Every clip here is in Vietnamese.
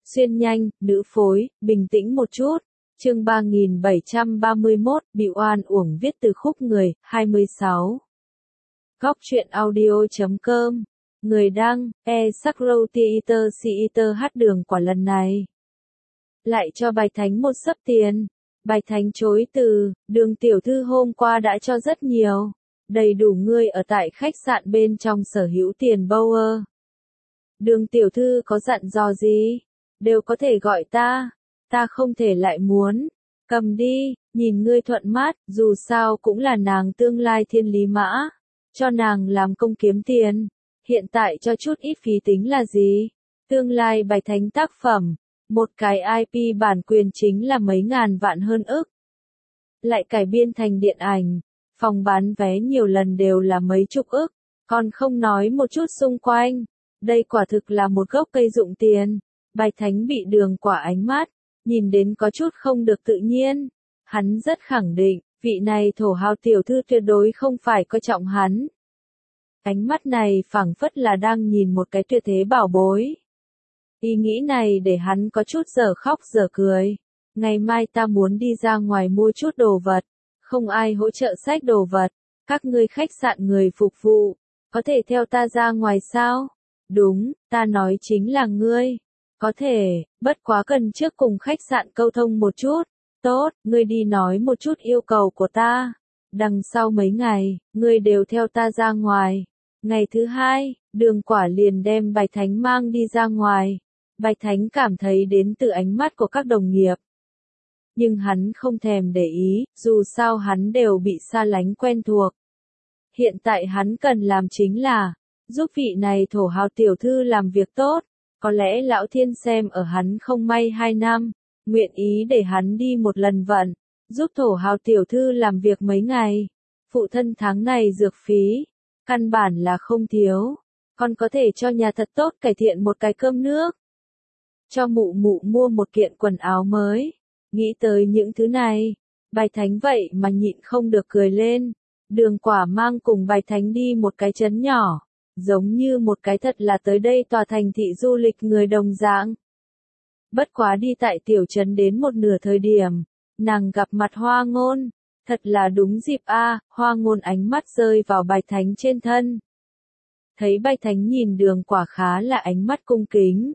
Xuyên nhanh, nữ phối, bình tĩnh một chút. Chương 3731, bị oan uổng viết từ khúc người, 26. Góc truyện audio.com. Người đăng, Sakrow Theater hát đường quả lần này. Lại cho Bạch Thánh một xấp tiền. Bạch Thánh chối từ, Đường tiểu thư hôm qua đã cho rất nhiều. Đầy đủ ngươi ở tại khách sạn bên trong sở hữu tiền Bauer. Đường tiểu thư có dặn dò gì? Đều có thể gọi ta không thể lại muốn. Cầm đi, nhìn ngươi thuận mắt, dù sao cũng là nàng tương lai thiên lý mã. Cho nàng làm công kiếm tiền. Hiện tại cho chút ít phí tính là gì? Tương lai Bạch Thánh tác phẩm. Một cái IP bản quyền chính là mấy ngàn vạn hơn ức. Lại cải biên thành điện ảnh. Phòng bán vé nhiều lần đều là mấy chục ức. Còn không nói một chút xung quanh. Đây quả thực là một gốc cây dụng tiền. Bạch Thánh bị Đường Quả ánh mắt, nhìn đến có chút không được tự nhiên. Hắn rất khẳng định, vị này thổ hào tiểu thư tuyệt đối không phải coi trọng hắn. Ánh mắt này phảng phất là đang nhìn một cái tuyệt thế bảo bối. Ý nghĩ này để hắn có chút dở khóc dở cười. Ngày mai ta muốn đi ra ngoài mua chút đồ vật. Không ai hỗ trợ xách đồ vật. Các ngươi khách sạn người phục vụ. Có thể theo ta ra ngoài sao? Đúng, ta nói chính là ngươi. Có thể, bất quá cần trước cùng khách sạn câu thông một chút. Tốt, ngươi đi nói một chút yêu cầu của ta. Đằng sau mấy ngày, ngươi đều theo ta ra ngoài. Ngày thứ hai, Đường Quả liền đem Bạch Thánh mang đi ra ngoài. Bạch Thánh cảm thấy đến từ ánh mắt của các đồng nghiệp. Nhưng hắn không thèm để ý, dù sao hắn đều bị xa lánh quen thuộc. Hiện tại hắn cần làm chính là, giúp vị này thổ hào tiểu thư làm việc tốt. Có lẽ lão thiên xem ở hắn không may 2 năm, nguyện ý để hắn đi một lần vận, giúp thổ hào tiểu thư làm việc mấy ngày. Phụ thân tháng này dược phí, căn bản là không thiếu, còn có thể cho nhà thật tốt cải thiện một cái cơm nước. Cho mụ mụ mua một kiện quần áo mới, nghĩ tới những thứ này, Bạch Thánh vậy mà nhịn không được cười lên. Đường Quả mang cùng Bạch Thánh đi một cái trấn nhỏ. Giống như một cái thật là tới đây tòa thành thị du lịch người đồng dạng. Bất quá đi tại tiểu trấn đến một nửa thời điểm, nàng gặp mặt Hoa Ngôn, thật là đúng dịp a. Hoa Ngôn ánh mắt rơi vào Bạch Thánh trên thân. Thấy Bạch Thánh nhìn Đường Quả khá là ánh mắt cung kính.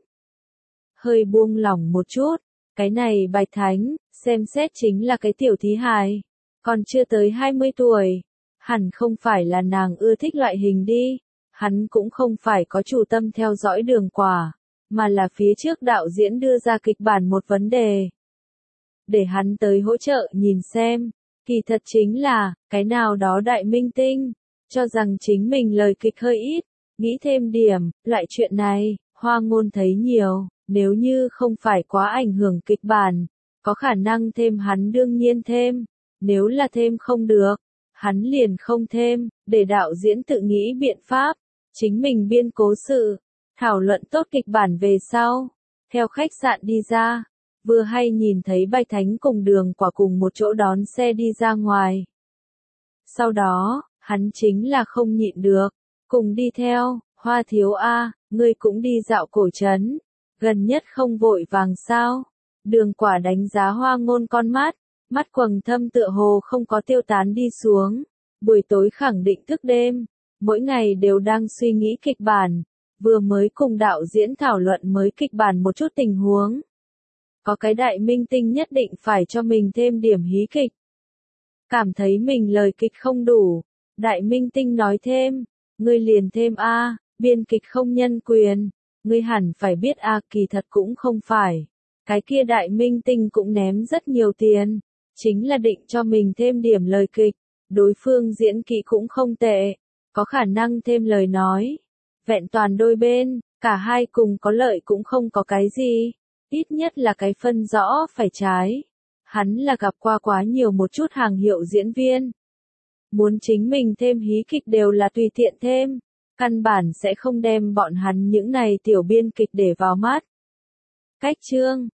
Hơi buông lỏng một chút, cái này Bạch Thánh, xem xét chính là cái tiểu thí hài, còn chưa tới 20 tuổi, hẳn không phải là nàng ưa thích loại hình đi. Hắn cũng không phải có chủ tâm theo dõi Đường Quả, mà là phía trước đạo diễn đưa ra kịch bản một vấn đề. Để hắn tới hỗ trợ nhìn xem, kỳ thật chính là, cái nào đó đại minh tinh, cho rằng chính mình lời kịch hơi ít, nghĩ thêm điểm, loại chuyện này, Hoa Ngôn thấy nhiều, nếu như không phải quá ảnh hưởng kịch bản, có khả năng thêm hắn đương nhiên thêm, nếu là thêm không được, hắn liền không thêm, để đạo diễn tự nghĩ biện pháp. Chính mình biên cố sự, thảo luận tốt kịch bản về sau, theo khách sạn đi ra, vừa hay nhìn thấy Bạch Thánh cùng Đường Quả cùng một chỗ đón xe đi ra ngoài. Sau đó, hắn chính là không nhịn được, cùng đi theo, Hoa thiếu a, ngươi cũng đi dạo cổ trấn, gần nhất không vội vàng sao? Đường Quả đánh giá Hoa Ngôn con mắt quầng thâm tựa hồ không có tiêu tán đi xuống, buổi tối khẳng định thức đêm. Mỗi ngày đều đang suy nghĩ kịch bản, vừa mới cùng đạo diễn thảo luận mới kịch bản một chút tình huống. Có cái đại minh tinh nhất định phải cho mình thêm điểm hí kịch. Cảm thấy mình lời kịch không đủ, đại minh tinh nói thêm, ngươi liền thêm a, biên kịch không nhân quyền, ngươi hẳn phải biết a, kỳ thật cũng không phải. Cái kia đại minh tinh cũng ném rất nhiều tiền, chính là định cho mình thêm điểm lời kịch, đối phương diễn kỹ cũng không tệ. Có khả năng thêm lời nói, vẹn toàn đôi bên, cả hai cùng có lợi cũng không có cái gì, ít nhất là cái phân rõ phải trái. Hắn là gặp qua quá nhiều một chút hàng hiệu diễn viên. Muốn chính mình thêm hí kịch đều là tùy tiện thêm, căn bản sẽ không đem bọn hắn những này tiểu biên kịch để vào mắt. Cách chương